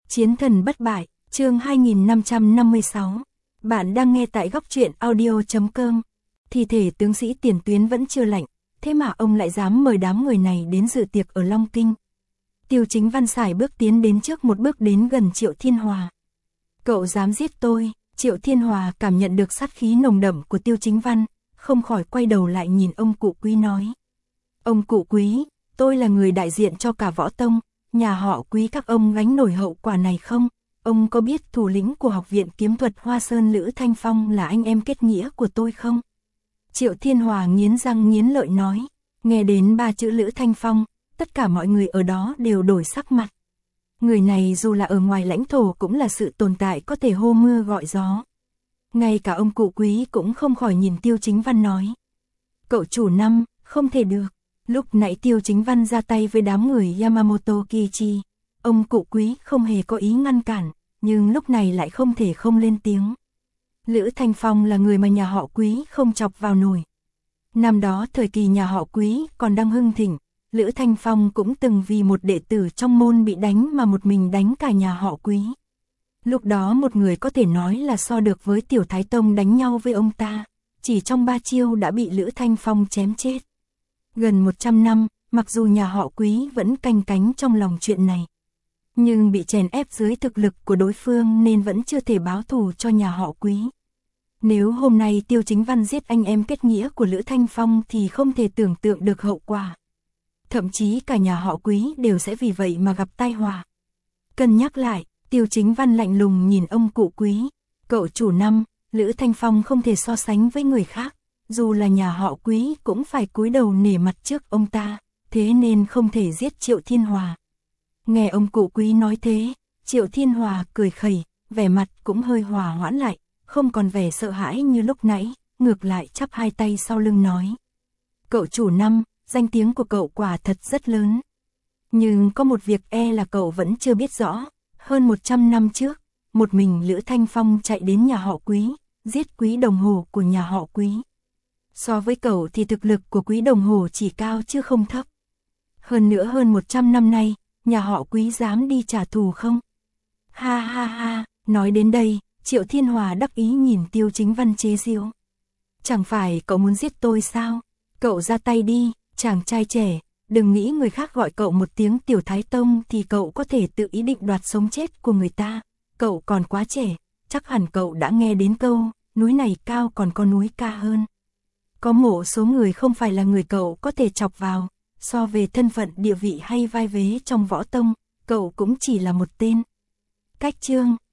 Chiến thần bất bại, chương 2556. Bạn đang nghe tại góc truyện audio.com. Thi thể tướng sĩ tiền tuyến vẫn chưa lạnh, thế mà ông lại dám mời đám người này đến dự tiệc ở Long Kinh. Tiêu Chính Văn sải bước tiến đến trước một bước đến gần Triệu Thiên Hòa. Cậu dám giết tôi? Triệu Thiên Hòa cảm nhận được sát khí nồng đậm của Tiêu Chính Văn, không khỏi quay đầu lại nhìn ông cụ Quý nói. Ông cụ Quý, tôi là người đại diện cho cả võ tông, nhà họ Quý các ông gánh nổi hậu quả này không? Ông có biết thủ lĩnh của học viện kiếm thuật Hoa Sơn Lữ Thanh Phong là anh em kết nghĩa của tôi không? Triệu Thiên Hòa nghiến răng nghiến lợi nói, nghe đến ba chữ Lữ Thanh Phong, tất cả mọi người ở đó đều đổi sắc mặt. Người này dù là ở ngoài lãnh thổ cũng là sự tồn tại có thể hô mưa gọi gió. Ngay cả ông cụ Quý cũng không khỏi nhìn Tiêu Chính Văn nói. Cậu chủ Năm, không thể được. Lúc nãy Tiêu Chính Văn ra tay với đám người Yamamoto Kichi, ông cụ Quý không hề có ý ngăn cản, nhưng lúc này lại không thể không lên tiếng. Lữ Thanh Phong là người mà nhà họ Quý không chọc vào nổi. Năm đó thời kỳ nhà họ Quý còn đang hưng thịnh, Lữ Thanh Phong cũng từng vì một đệ tử trong môn bị đánh mà một mình đánh cả nhà họ Quý. Lúc đó một người có thể nói là so được với Tiểu Thái Tông đánh nhau với ông ta, chỉ trong 3 chiêu đã bị Lữ Thanh Phong chém chết. Gần 100 năm, mặc dù nhà họ Quý vẫn canh cánh trong lòng chuyện này, nhưng bị chèn ép dưới thực lực của đối phương nên vẫn chưa thể báo thù cho nhà họ Quý. Nếu hôm nay Tiêu Chính Văn giết anh em kết nghĩa của Lữ Thanh Phong thì không thể tưởng tượng được hậu quả. Thậm chí cả nhà họ Quý đều sẽ vì vậy mà gặp tai họa. Cân nhắc lại, Tiêu Chính Văn lạnh lùng nhìn ông cụ Quý. Cậu chủ Năm, Lữ Thanh Phong không thể so sánh với người khác. Dù là nhà họ Quý cũng phải cúi đầu nể mặt trước ông ta, thế nên không thể giết Triệu Thiên Hòa. Nghe ông cụ Quý nói thế, Triệu Thiên Hòa cười khẩy, vẻ mặt cũng hơi hòa hoãn lại, không còn vẻ sợ hãi như lúc nãy, ngược lại chắp hai tay sau lưng nói. Cậu chủ Năm, danh tiếng của cậu quả thật rất lớn. Nhưng có một việc là cậu vẫn chưa biết rõ, hơn 100 năm trước, một mình Lữ Thanh Phong chạy đến nhà họ Quý, giết Quý Đồng Hồ của nhà họ Quý. So với cậu thì thực lực của Quý Đồng Hồ chỉ cao chứ không thấp. Hơn nữa hơn 100 năm nay, nhà họ Quý dám đi trả thù không? Ha ha ha, nói đến đây, Triệu Thiên Hòa đắc ý nhìn Tiêu Chính Văn chế giễu. Chẳng phải cậu muốn giết tôi sao? Cậu ra tay đi, chàng trai trẻ, đừng nghĩ người khác gọi cậu một tiếng Tiểu Thái Tông thì cậu có thể tự ý định đoạt sống chết của người ta. Cậu còn quá trẻ, chắc hẳn cậu đã nghe đến câu, núi này cao còn có núi cao hơn. Có một số người không phải là người cậu có thể chọc vào, so về thân phận địa vị hay vai vế trong võ tông, cậu cũng chỉ là một tên. Cách chương